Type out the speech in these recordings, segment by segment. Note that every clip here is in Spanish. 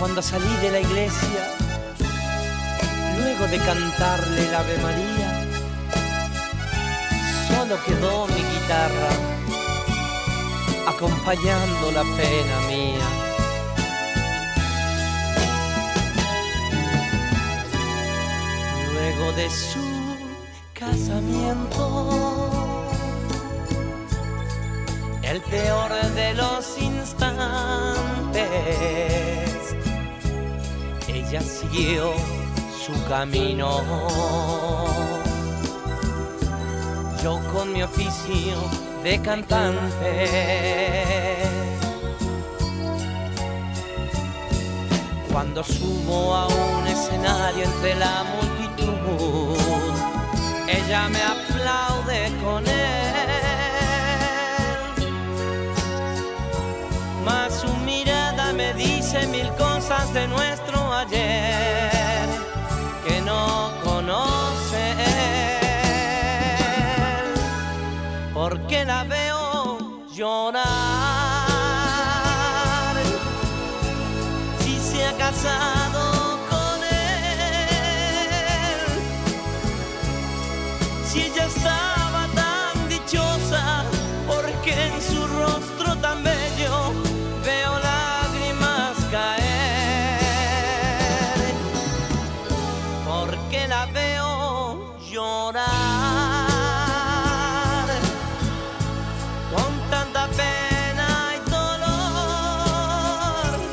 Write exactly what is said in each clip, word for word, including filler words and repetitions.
Cuando salí de la iglesia, luego de cantarle el Ave María, solo quedó mi guitarra acompañando la pena mía. Luego de su casamiento, el peor de los instantes, ella siguió su camino. Yo con mi oficio de cantante, cuando subo a un escenario entre la multitud, ella me aplaude con él, mas su mirada me dice mil cosas de nuestro ayer que no conoce él, porque la veo llorar. Si se ha casado con él, si ella estaba tan dichosa, porque en su rostro tan bello veo lágrimas caer, porque la veo llorar con tanta pena y dolor.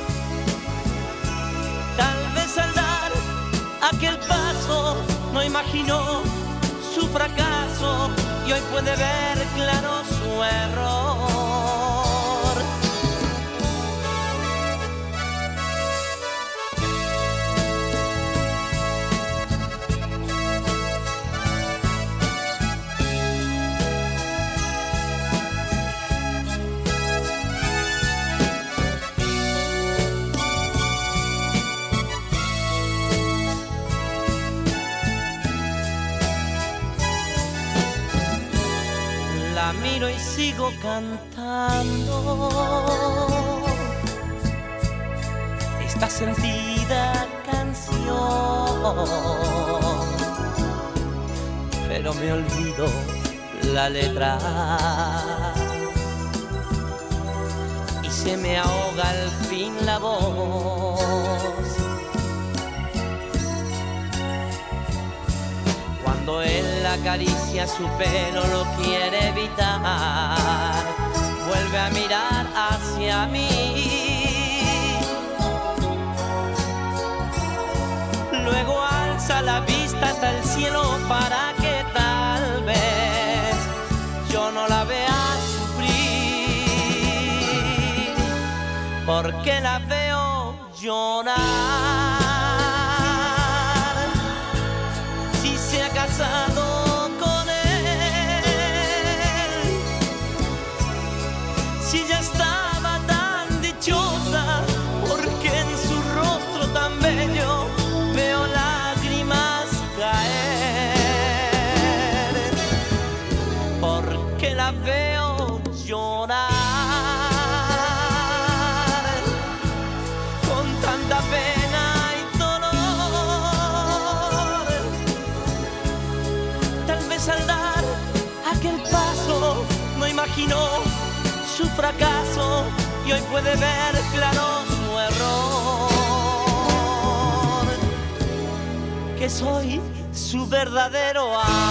Tal vez al dar aquel paso no imaginó su fracaso y hoy puede ver claro su error. La miro y sigo cantando esta sentida canción, pero me olvido la letra y se me ahoga al fin la voz. Cuando él acaricia su pelo lo quiere evitar, vuelve a mirar hacia mí, luego alza la vista hasta el cielo para que tal vez yo no la vea sufrir, porque la veo llorar. Si se ha casado con él, si ya estaba tan dichosa, porque en su rostro tan bello veo lágrimas caer, porque la veo llorar con tanta pena y dolor. Tal vez al dar aquel paso no imaginó su fracaso y hoy puede ver claro su error, que soy su verdadero amor.